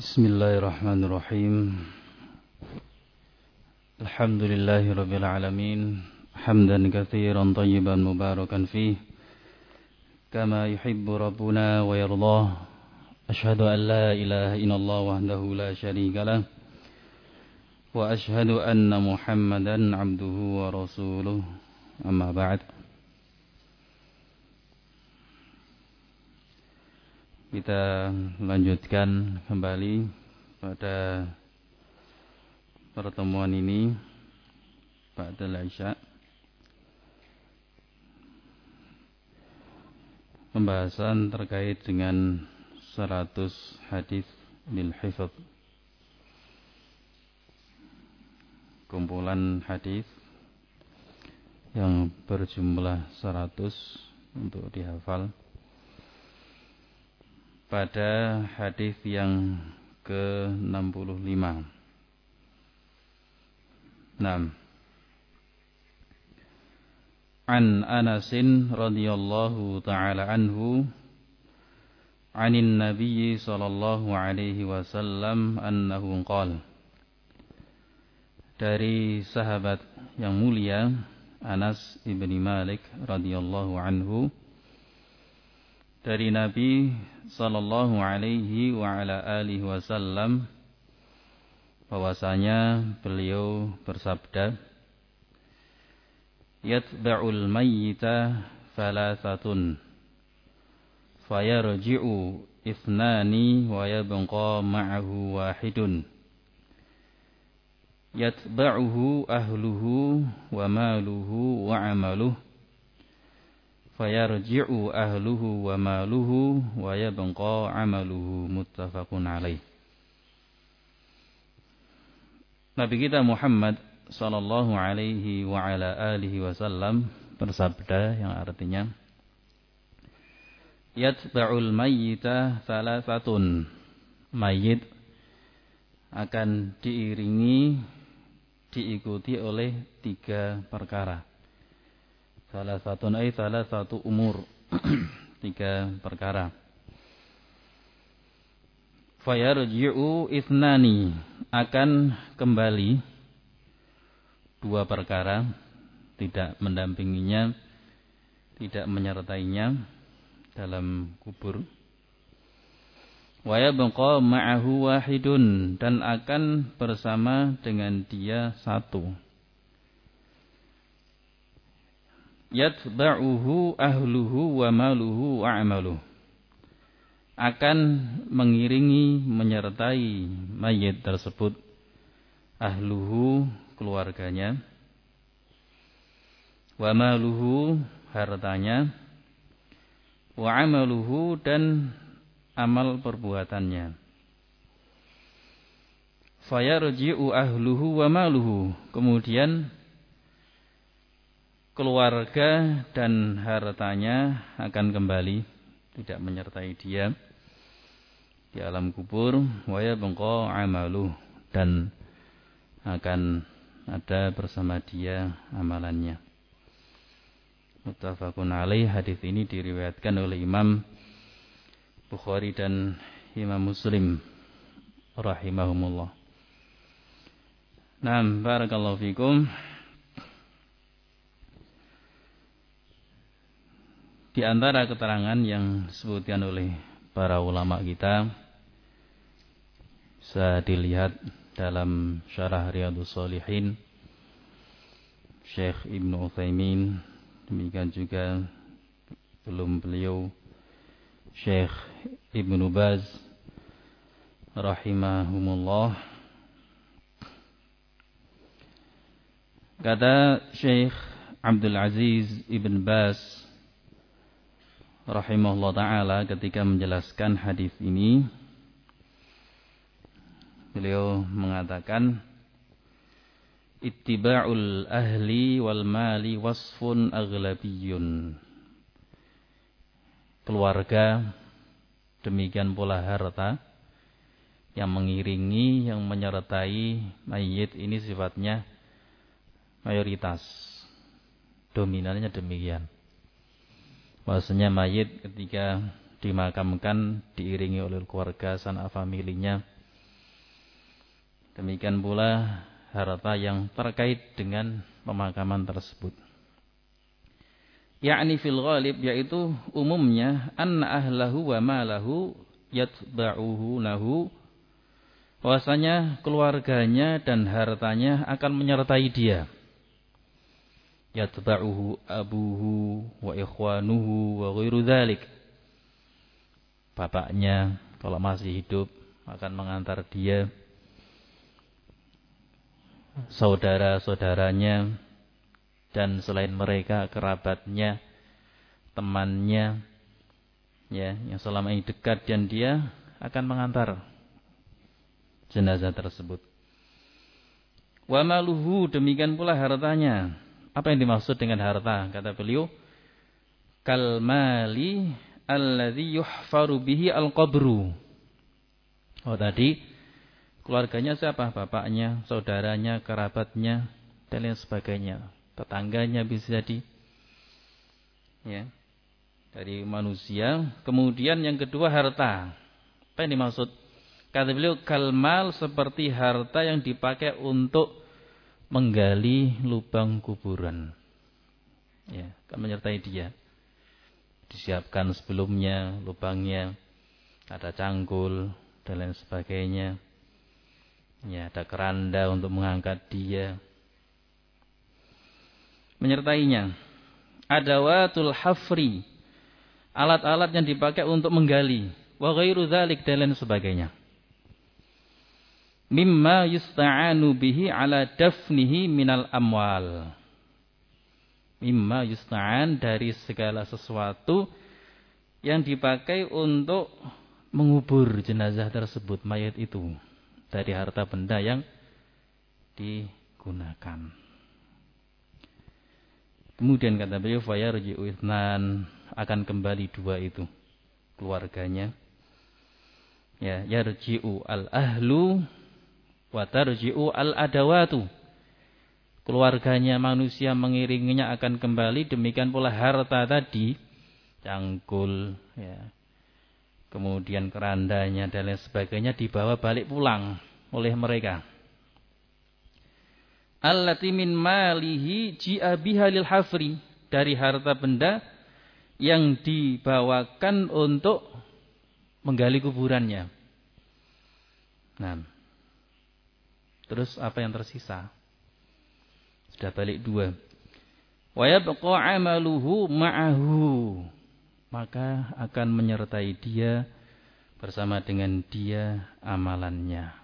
Bismillahirrahmanirrahim. Alhamdulillahirabbil alamin. Hamdan katsiran thayyiban mubarakan fih. Kama yuhibbu rabbuna wa yardah. Asyhadu an la ilaha illallah wahdahu la syarika lah. Wa asyhadu anna Muhammadan abduhu wa rasuluh. Amma ba'd. Kita lanjutkan kembali pada pertemuan ini ba'dal Isya. Pembahasan terkait dengan 100 hadis lil hifdz. Kumpulan hadis yang berjumlah 100 untuk dihafal. Pada hadis yang ke-65. Naam. An Anasin radhiyallahu ta'ala anhu 'anin Nabiy sallallahu alaihi wasallam annahu qala. Dari sahabat yang mulia Anas ibni Malik radhiyallahu anhu, dari Nabi sallallahu alaihi wa ala alihi wasallam, bahwasanya beliau bersabda, yatba'ul mayyita thalathatun fayarji'u ithnani wa yabqa ma'ahu wahidun yatba'uhu ahluhu wa maluhu wa 'amaluhu fayarji'u ahluhu wa maluhu wa yabqa 'amaluhu. Muttafaqun alaih. Nabi kita Muhammad sallallahu alaihi wa ala alihi wasallam bersabda yang artinya, yatba'ul mayyita thalathatun. Mayit akan diiringi, diikuti oleh 3 perkara. Salah satu umur 3 perkara. Fayarji'u ithnani, akan kembali 2 perkara, tidak mendampinginya, tidak menyertainya dalam kubur. Wa yabqa ma'ahu wahidun, dan akan bersama dengan dia 1. Yatba'uhu ahluhu wa maluhu wa 'amaluhu, akan mengiringi, menyertai mayit tersebut ahluhu, keluarganya, wa maluhu, hartanya, wa 'amaluhu, dan amal perbuatannya. Fayarji'u ahluhu wa maluhu, kemudian keluarga dan hartanya akan kembali, tidak menyertai dia di alam kubur. Wa yabqa 'amaluhu, dan akan ada bersama dia amalannya. Muttafaqun alaih. Hadis ini diriwayatkan oleh Imam Bukhari dan Imam Muslim rahimahumullah. Naam, barakallahu fikum. Di antara keterangan yang disebutkan oleh para ulama kita, bisa dilihat dalam Syarah Riyadhus Shalihin Syekh Ibnu Utsaimin, demikian juga belum beliau Syekh Ibnu Baz rahimahumullah. Kata Syekh Abdul Aziz Ibn Baz rahimahullah ta'ala ketika menjelaskan hadis ini, beliau mengatakan, ittiba'ul ahli wal mali wasfun aghlabiyyun. Keluarga, demikian pula harta yang mengiringi, yang menyertai mayit ini sifatnya mayoritas, dominannya demikian. Bahwasanya mayit ketika dimakamkan diiringi oleh keluarga, sanak familinya, Demikian pula harta yang terkait dengan pemakaman tersebut. Ya'ni fil ghalib, yaitu umumnya anna ahlahu wa malahu yatba'uhu lahu, bahwasanya keluarganya dan hartanya akan menyertai dia. Yatba'uhu abuhu wa ikhwanuhu wa ghairu dzalik. Bapaknya kalau masih hidup akan mengantar dia, saudara-saudaranya, dan selain mereka kerabatnya, temannya, ya, yang selama ini dekat, dan dia akan mengantar jenazah tersebut. Wa maluhu, demikian pula hartanya. Apa yang dimaksud dengan harta? Kata beliau, kal mali alladzi yuhfaru bihi al-qabru. Oh, tadi keluarganya siapa? Bapaknya, saudaranya, kerabatnya, dan lain sebagainya. Tetangganya bisa jadi, ya, dari manusia. Kemudian yang kedua harta. Apa yang dimaksud? Kata beliau, kalmal, seperti harta yang dipakai untuk menggali lubang kuburan. Ya, akan menyertai dia. Disiapkan sebelumnya lubangnya, ada cangkul dan lain sebagainya. Ya, ada keranda untuk mengangkat dia. Menyertainya. Adawatul hafri, alat-alat yang dipakai untuk menggali. Wa ghairu dzalik, dan lain sebagainya. Mimma yusta'anu bihi ala dafnihi minal amwal. Mimma yusta'an, dari segala sesuatu yang dipakai untuk mengubur jenazah tersebut, mayat itu, dari harta benda yang digunakan. Kemudian kata beliau, fayarji'u itsnan, akan kembali dua itu, keluarganya. Ya, yarji'u al-ahlu wa tarji'u al-adawatu. Keluarganya manusia mengiringinya akan kembali, demikian pula harta tadi, cangkul, ya, kemudian kerandanya dan lain sebagainya dibawa balik pulang oleh mereka. Allati min malihi ji'a biha lil hafri, dari harta benda yang dibawakan untuk menggali kuburannya. Nah, terus apa yang tersisa? Sudah balik dua. Wa yabqa amaluhu ma'ahu, maka akan menyertai dia, bersama dengan dia amalannya.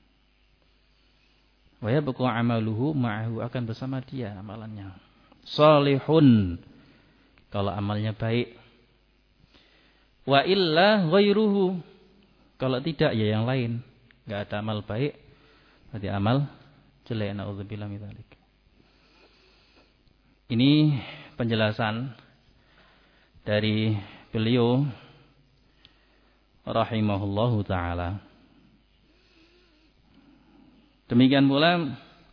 Wa yabqa amaluhu ma'ahu, akan bersama dia amalannya. Salihun, kalau amalnya baik. Wa illa ghairuhu, kalau tidak ya yang lain. Enggak ada amal baik, berarti amal jelek. Na'udzubillah min dzalik. Ini penjelasan dari beliau rahimahullahu ta'ala. Demikian pula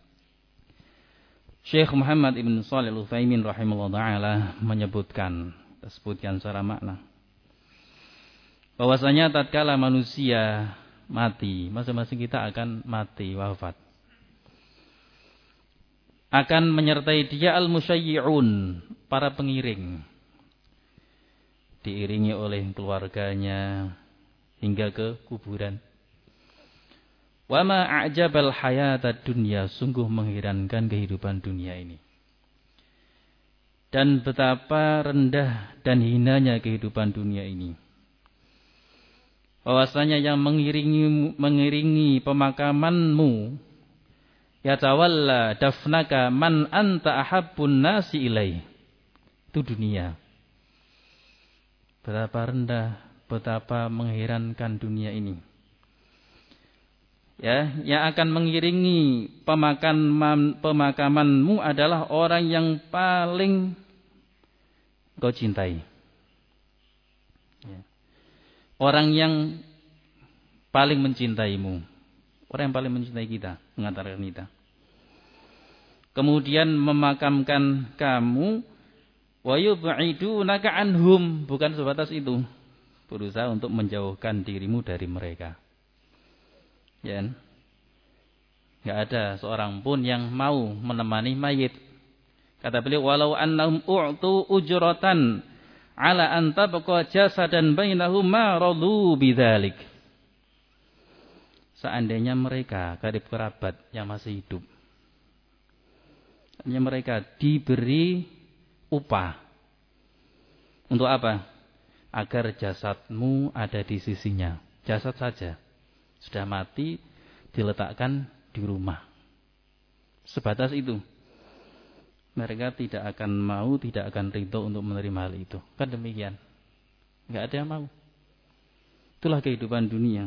Syekh Muhammad ibn Shalih Al-Utsaimin rahimahullahu ta'ala menyebutkan, disebutkan secara makna, bahwasanya tatkala manusia mati, masing-masing kita akan mati, wafat, akan menyertai dia al-musyayyi'un, para pengiring, diiringi oleh keluarganya hingga ke kuburan. Wa ma a'jabal hayatad dunya, sungguh mengherankan kehidupan dunia ini. Dan betapa rendah dan hinanya kehidupan dunia ini. Bahwasanya yang mengiringi pemakamanmu, yatawalla dafnaka man anta ahabbun nasi ilaih, itu dunia. Betapa rendah, betapa mengherankan dunia ini. Ya, yang akan mengiringi pemakamanmu adalah orang yang paling kau cintai. Ya. Orang yang paling mencintaimu. Orang yang paling mencintai kita, mengantarkan kita. Kemudian memakamkan kamu, wa yub'idunaka anhum, bukan sebatas itu, berusaha untuk menjauhkan dirimu dari mereka. Ya. Enggak ada seorang pun yang mau menemani mayit. Kata beliau, walau annahum u'tu ujratan ala an tabqa jasadan bainahum ma radu bidzalik. Seandainya mereka karib kerabat yang masih hidup, hanya mereka diberi upah. Untuk apa? Agar jasadmu ada di sisinya. Jasad saja. Sudah mati, diletakkan di rumah. Sebatas itu. Mereka tidak akan mau, tidak akan ridho untuk menerima hal itu. Kan demikian. Enggak ada yang mau. Itulah kehidupan dunia.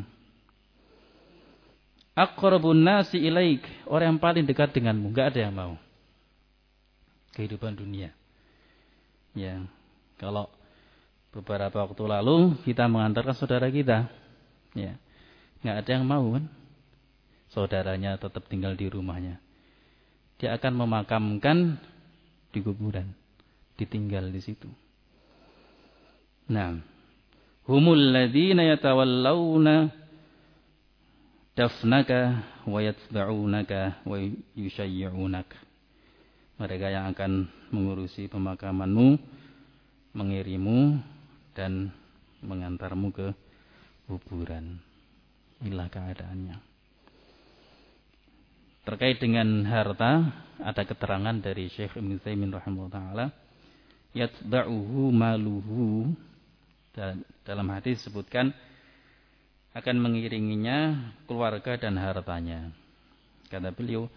Aqrabun nasi ilaik, orang yang paling dekat denganmu, enggak ada yang mau. Kehidupan dunia. Ya, kalau beberapa waktu lalu kita mengantarkan saudara kita, ya, enggak ada yang mau kan? Saudaranya tetap tinggal di rumahnya. Dia akan memakamkan di kuburan, ditinggal di situ. Nah, humul ladzina yatawallawna dafnaka wa yatba'unaka wa yushayyi'unak. Mereka yang akan mengurusi pemakamanmu, mengirimu dan mengantarmu ke kuburan. Inilah keadaannya. Terkait dengan harta, ada keterangan dari Syekh Ibnu Utsaimin rahimahullah taala, yatba'uhu maluhu. Dalam hadis disebutkan akan mengiringinya keluarga dan hartanya. Kata beliau,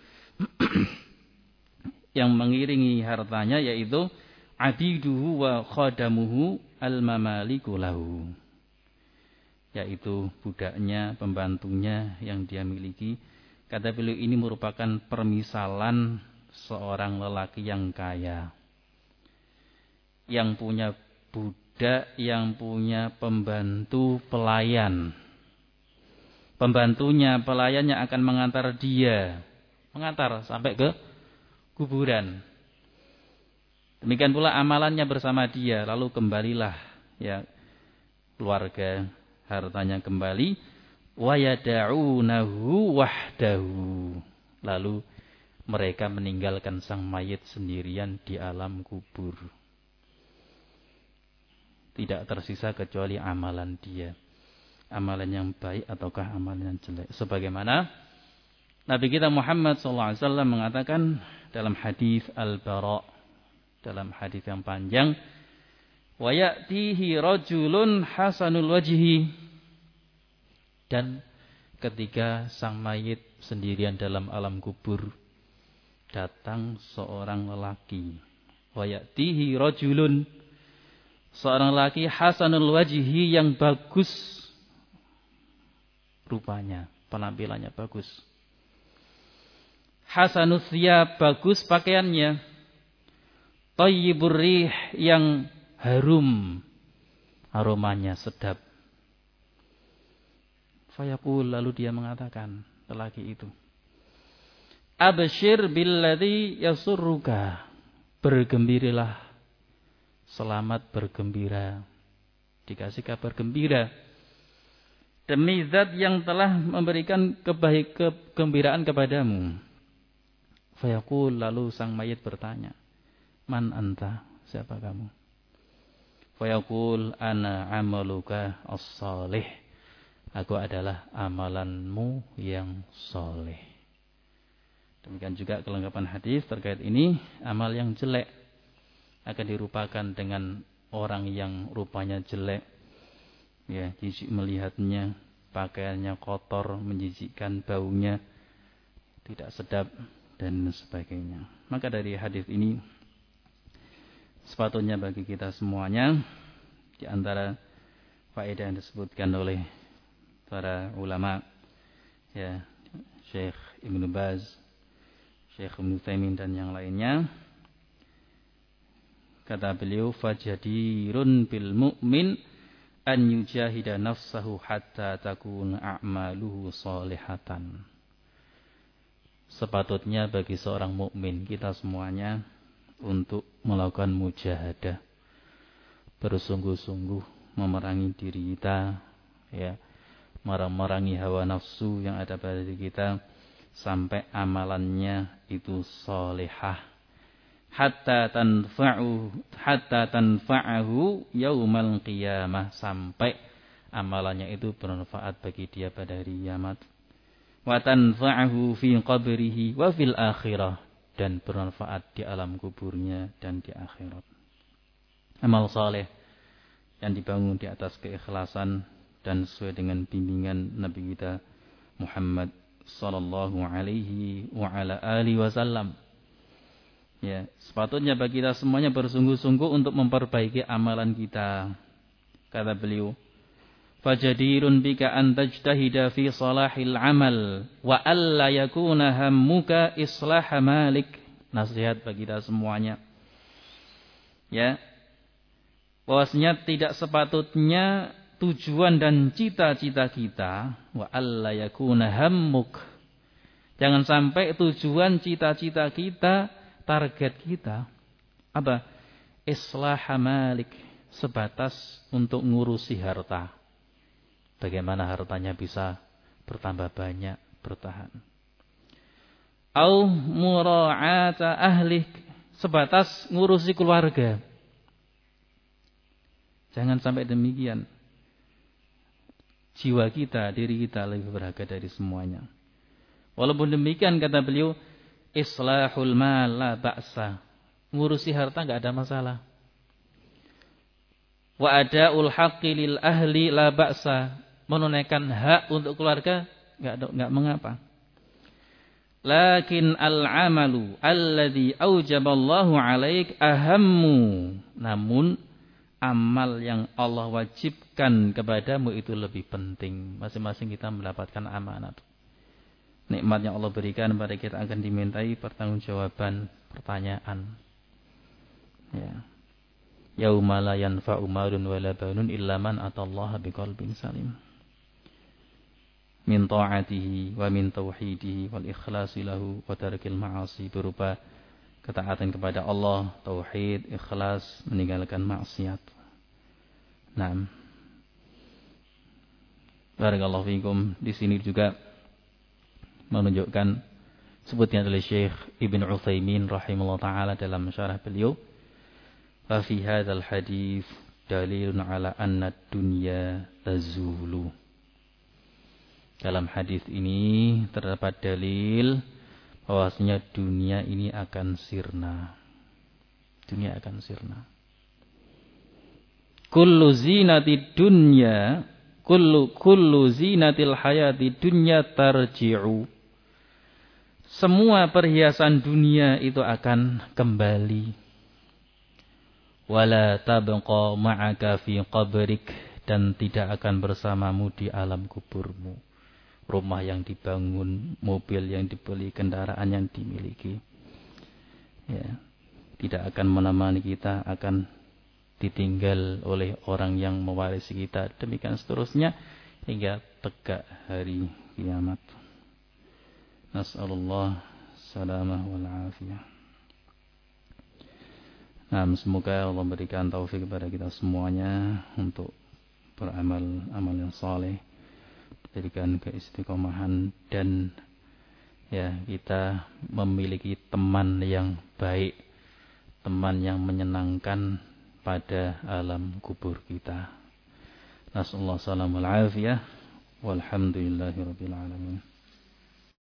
yang mengiringi hartanya yaitu abiduhu wa khadamuhu al-mamaliku lahu, yaitu budaknya, pembantunya yang dia miliki. Kata beliau, ini merupakan permisalan seorang lelaki yang kaya, yang punya budak, yang punya pembantu pelayan. Pembantunya, pelayannya akan mengantar dia, mengantar sampai ke kuburan. Demikian pula amalannya bersama dia, lalu kembalilah ya keluarga, hartanya kembali, wa yada'unahu wahdahu. Lalu mereka meninggalkan sang mayit sendirian di alam kubur. Tidak tersisa kecuali amalan dia. Amalan yang baik ataukah amalan yang jelek. Sebagaimana Nabi kita Muhammad SAW mengatakan dalam hadis Al-Bara, dalam hadis yang panjang, wa ya'tihi rajulun hasanul wajhi, dan ketika sang mayit sendirian dalam alam kubur, datang seorang lelaki. Wa ya'tihi rajulun, seorang lelaki hasanul wajhi, yang bagus rupanya, penampilannya bagus. Hasanus thiyab, bagus pakaiannya. Thayyibur rih, yang harum, aromanya sedap. Fayaqul, lalu dia mengatakan, lelaki itu, abshir billadzi yasurruka, bergembirilah, selamat bergembira, dikasih kabar gembira demi zat yang telah memberikan kegembiraan kepadamu. Fayaqul, lalu sang mayit bertanya, man anta, siapa kamu? Fayaqul, ana amaluka as-salih, aku adalah amalanmu yang soleh. Demikian juga kelengkapan hadis terkait ini. Amal yang jelek akan dirupakan dengan orang yang rupanya jelek, ya, jijik melihatnya, pakaiannya kotor, menjijikkan, baunya tidak sedap dan sebagainya. Maka dari hadis ini sepatutnya bagi kita semuanya, di antara faedah yang disebutkan oleh para ulama, ya, Syekh Ibnu Baz, Syekh Ibnu Utsaimin dan yang lainnya, kata beliau, fajadirun bil mu'min an yujahida nafsahu hatta takun a'maluhu solihatan. Sepatutnya bagi seorang mukmin, kita semuanya, untuk melakukan mujahadah, bersungguh-sungguh memerangi diri kita, ya, memerangi hawa nafsu yang ada pada diri kita, sampai amalannya itu solehah. Hatta tanfa'ahu yaumal qiyamah, sampai amalannya itu bermanfaat bagi dia pada hari kiamat. Wa tanfa'ahu fi qabrihi wa fil akhirah, dan bermanfaat di alam kuburnya dan di akhirat. Amal saleh yang dibangun di atas keikhlasan dan sesuai dengan bimbingan Nabi kita Muhammad sallallahu alaihi wa ala alihi wasallam. Ya, sepatutnya bagi kita semuanya bersungguh-sungguh untuk memperbaiki amalan kita. Kata beliau, "Fajadirun bika an tajtahida fi salahil amal wa alla yakuna hammuka islah malik." Nasihat bagi kita semuanya. Ya. Bahwasanya tidak sepatutnya tujuan dan cita-cita kita wa alla yakuna hammuk. Jangan sampai tujuan cita-cita kita, target kita apa? Islah malik, sebatas untuk ngurusi harta. Bagaimana hartanya bisa bertambah banyak, bertahan. Au mura'ata ahlik, sebatas ngurusi keluarga. Jangan sampai demikian. Jiwa kita, diri kita lebih berharga dari semuanya. Walaupun demikian kata beliau, islahul mal la ba'sa. Ngurusi harta enggak ada masalah. Wa ada'ul haqqi lil ahli la ba'sa. Menunaikan hak untuk keluarga enggak mengapa. Lakin al-amalu alladhi aujaballahu 'alaik ahammu. Namun amal yang Allah wajibkan kepadamu itu lebih penting. Masing-masing kita mendapatkan amanat. Nikmat yang Allah berikan pada kita akan dimintai pertanggungjawaban, pertanyaan. Ya. Yauma la yanfa'u malun wala banun illa man atallaha biqalbin salim. Min ta'atihi wa min tauhidihi wal ikhlasi lahu wa tarkil ma'asi, berupa ketaatan kepada Allah, tauhid, ikhlas, meninggalkan maksiat. Naam. Barakallahu fikum. Di sini juga menunjukkan sebutnya oleh Syekh Ibn Utsaimin rahimahullah taala dalam syarah beliau, fa fi hadzal hadis dalilun ala anna dunya tazulu. Dalam hadis ini terdapat dalil bahwasanya dunia ini akan sirna. Dunia akan sirna. Kullu zinatid dunya, kullu zinatil hayati dunya tarji'u. Semua perhiasan dunia itu akan kembali. Wala tabqa ma'aka fi qabrik, dan tidak akan bersamamu di alam kuburmu. Rumah yang dibangun, mobil yang dibeli, kendaraan yang dimiliki, ya, tidak akan menemani kita, akan ditinggal oleh orang yang mewarisi kita. Demikian seterusnya hingga tegak hari kiamat. Nas'alullah salamah wal afiyah. Nah, semoga Allah berikan taufik kepada kita semuanya untuk beramal amal yang saleh, jadikan keistiqomahan, dan ya kita memiliki teman yang baik, teman yang menyenangkan pada alam kubur kita. Nasallahu salamul afiyah walhamdulillahirabbil alamin.